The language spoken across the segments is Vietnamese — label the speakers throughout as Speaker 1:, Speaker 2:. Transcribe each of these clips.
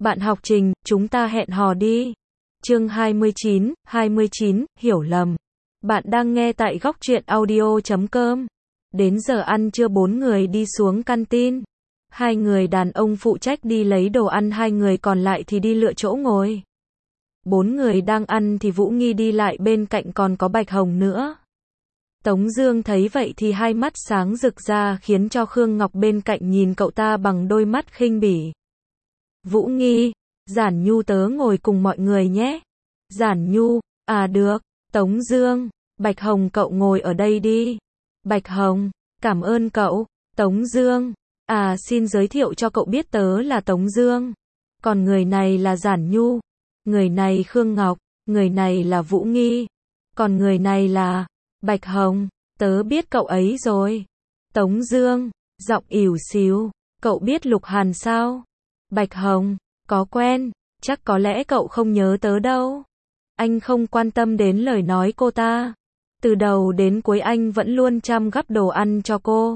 Speaker 1: Bạn học Trình, chúng ta hẹn hò đi. Chương 29, hiểu lầm. Bạn đang nghe tại góc truyện audio.com. Đến giờ ăn trưa 4 người đi xuống canteen. 2 người đàn ông phụ trách đi lấy đồ ăn, 2 người còn lại thì đi lựa chỗ ngồi. 4 người đang ăn thì Vũ Nghi đi lại, bên cạnh còn có Bạch Hồng nữa. Tống Dương thấy vậy thì hai mắt sáng rực ra, khiến cho Khương Ngọc bên cạnh nhìn cậu ta bằng đôi mắt khinh bỉ. Vũ Nghi, Giản Nhu tớ ngồi cùng mọi người nhé. Giản Nhu, à được. Tống Dương, Bạch Hồng cậu ngồi ở đây đi. Bạch Hồng, cảm ơn cậu. Tống Dương, à xin giới thiệu cho cậu biết tớ là Tống Dương. Còn người này là Giản Nhu. Người này Khương Ngọc. Người này là Vũ Nghi. Còn người này là Bạch Hồng. Tớ biết cậu ấy rồi. Tống Dương, giọng ỉu xìu. Cậu biết Lục Hàn sao? Bạch Hồng, có quen. Chắc có lẽ cậu không nhớ tớ đâu. Anh không quan tâm đến lời nói cô ta. Từ đầu đến cuối anh vẫn luôn chăm gắp đồ ăn cho cô.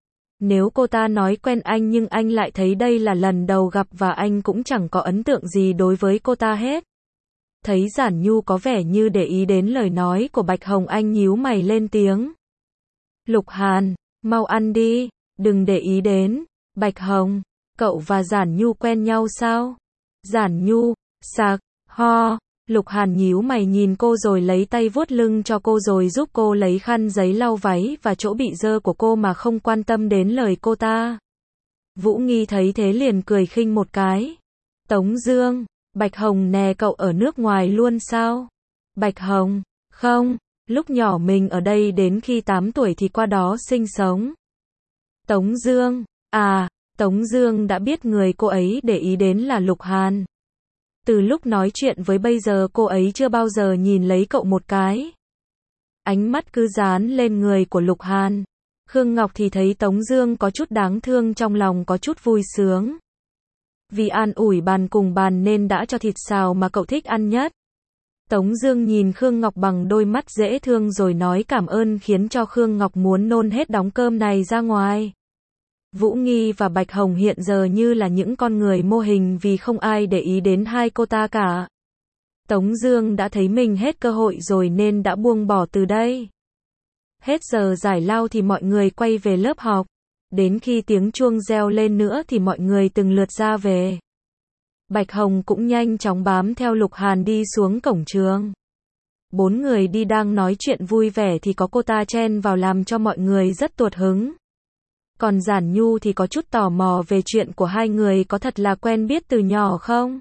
Speaker 1: Nếu cô ta nói quen anh nhưng anh lại thấy đây là lần đầu gặp và anh cũng chẳng có ấn tượng gì đối với cô ta hết. Thấy Giản Nhu có vẻ như để ý đến lời nói của Bạch Hồng, anh nhíu mày lên tiếng. Lục Hàn, mau ăn đi, đừng để ý đến. Bạch Hồng, cậu và Giản Nhu quen nhau sao? Giản Nhu, sạc, ho. Lục Hàn nhíu mày nhìn cô rồi lấy tay vuốt lưng cho cô rồi giúp cô lấy khăn giấy lau váy và chỗ bị dơ của cô mà không quan tâm đến lời cô ta. Vũ Nghi thấy thế liền cười khinh một cái. Tống Dương, Bạch Hồng nè, cậu ở nước ngoài luôn sao? Bạch Hồng, không, lúc nhỏ mình ở đây đến khi 8 tuổi thì qua đó sinh sống. Tống Dương, à, Tống Dương đã biết người cô ấy để ý đến là Lục Hàn. Từ lúc nói chuyện với bây giờ cô ấy chưa bao giờ nhìn lấy cậu một cái. Ánh mắt cứ dán lên người của Lục Hàn. Khương Ngọc thì thấy Tống Dương có chút đáng thương, trong lòng có chút vui sướng. Vì an ủi bàn cùng bàn nên đã cho thịt xào mà cậu thích ăn nhất. Tống Dương nhìn Khương Ngọc bằng đôi mắt dễ thương rồi nói cảm ơn, khiến cho Khương Ngọc muốn nôn hết đống cơm này ra ngoài. Vũ Nghi và Bạch Hồng hiện giờ như là những con người mô hình vì không ai để ý đến hai cô ta cả. Tống Dương đã thấy mình hết cơ hội rồi nên đã buông bỏ từ đây. Hết giờ giải lao thì mọi người quay về lớp học. Đến khi tiếng chuông reo lên nữa thì mọi người từng lượt ra về. Bạch Hồng cũng nhanh chóng bám theo Lục Hàn đi xuống cổng trường. 4 người đi đang nói chuyện vui vẻ thì có cô ta chen vào làm cho mọi người rất tuột hứng. Còn Giản Nhu thì có chút tò mò về chuyện của hai người có thật là quen biết từ nhỏ không?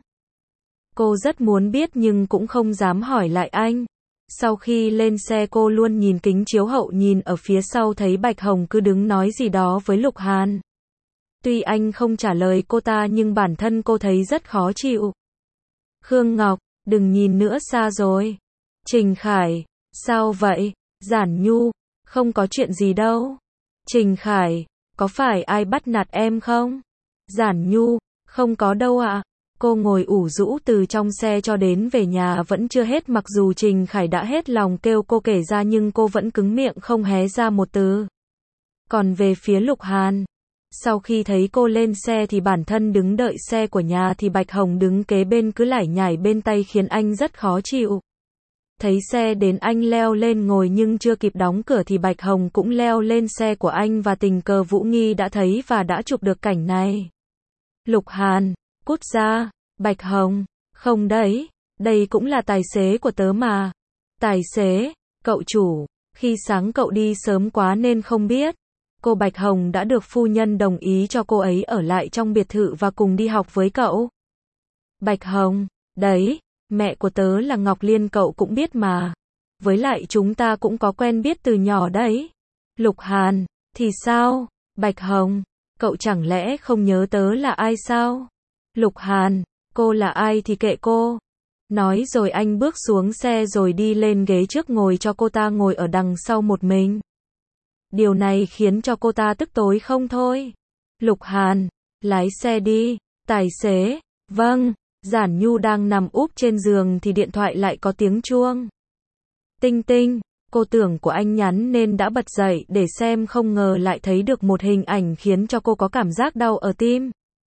Speaker 1: Cô rất muốn biết nhưng cũng không dám hỏi lại anh. Sau khi lên xe cô luôn nhìn kính chiếu hậu, nhìn ở phía sau thấy Bạch Hồng cứ đứng nói gì đó với Lục Hàn. Tuy anh không trả lời cô ta nhưng bản thân cô thấy rất khó chịu. Khương Ngọc, đừng nhìn nữa, xa rồi. Trình Khải, sao vậy? Giản Nhu, không có chuyện gì đâu. Trình Khải, có phải ai bắt nạt em không? Giản Nhu, không có đâu ạ. Cô ngồi ủ rũ từ trong xe cho đến về nhà vẫn chưa hết, mặc dù Trình Khải đã hết lòng kêu cô kể ra nhưng cô vẫn cứng miệng không hé ra một từ. Còn về phía Lục Hàn, sau khi thấy cô lên xe thì bản thân đứng đợi xe của nhà thì Bạch Hồng đứng kế bên cứ lải nhải bên tay khiến anh rất khó chịu. Thấy xe đến anh leo lên ngồi nhưng chưa kịp đóng cửa thì Bạch Hồng cũng leo lên xe của anh và tình cờ Vũ Nghi đã thấy và đã chụp được cảnh này. Lục Hàn, cút ra. Bạch Hồng, không đấy, đây cũng là tài xế của tớ mà. Tài xế, cậu chủ, khi sáng cậu đi sớm quá nên không biết. Cô Bạch Hồng đã được phu nhân đồng ý cho cô ấy ở lại trong biệt thự và cùng đi học với cậu. Bạch Hồng, đấy, mẹ của tớ là Ngọc Liên cậu cũng biết mà. Với lại chúng ta cũng có quen biết từ nhỏ đấy. Lục Hàn, thì sao? Bạch Hồng, cậu chẳng lẽ không nhớ tớ là ai sao? Lục Hàn, cô là ai thì kệ cô. Nói rồi anh bước xuống xe rồi đi lên ghế trước ngồi cho cô ta ngồi ở đằng sau một mình. Điều này khiến cho cô ta tức tối không thôi. Lục Hàn, lái xe đi. Tài xế, vâng. Giản Nhu đang nằm úp trên giường thì điện thoại lại có tiếng chuông. Tinh tinh, cô tưởng của anh nhắn nên đã bật dậy để xem, không ngờ lại thấy được một hình ảnh khiến cho cô có cảm giác đau ở tim.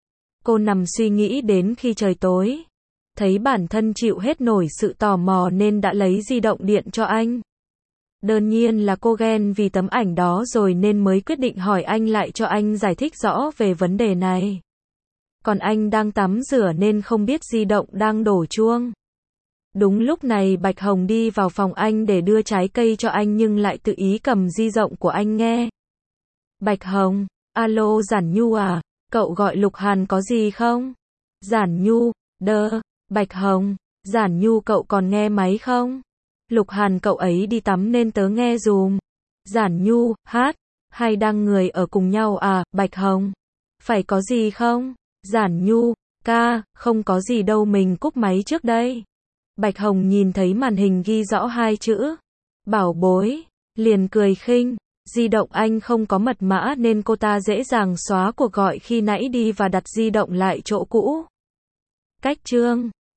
Speaker 1: Cô nằm suy nghĩ đến khi trời tối. Thấy bản thân chịu hết nổi sự tò mò nên đã lấy di động điện cho anh. Đương nhiên là cô ghen vì tấm ảnh đó rồi nên mới quyết định hỏi anh lại cho anh giải thích rõ về vấn đề này. Còn anh đang tắm rửa nên không biết di động đang đổ chuông. Đúng lúc này Bạch Hồng đi vào phòng anh để đưa trái cây cho anh nhưng lại tự ý cầm di động của anh nghe. Bạch Hồng, alo Giản Nhu à, cậu gọi Lục Hàn có gì không? Giản Nhu, Bạch Hồng, Giản Nhu cậu còn nghe máy không? Lục Hàn cậu ấy đi tắm nên tớ nghe dùm. Giản Nhu, hát, hay đang người ở cùng nhau à, Bạch Hồng? Phải có gì không? Giản Nhu, ca, không có gì đâu mình cúp máy trước đây. Bạch Hồng nhìn thấy màn hình ghi rõ hai chữ bảo bối, liền cười khinh. Di động anh không có mật mã nên cô ta dễ dàng xóa cuộc gọi khi nãy đi và đặt di động lại chỗ cũ. Cách chương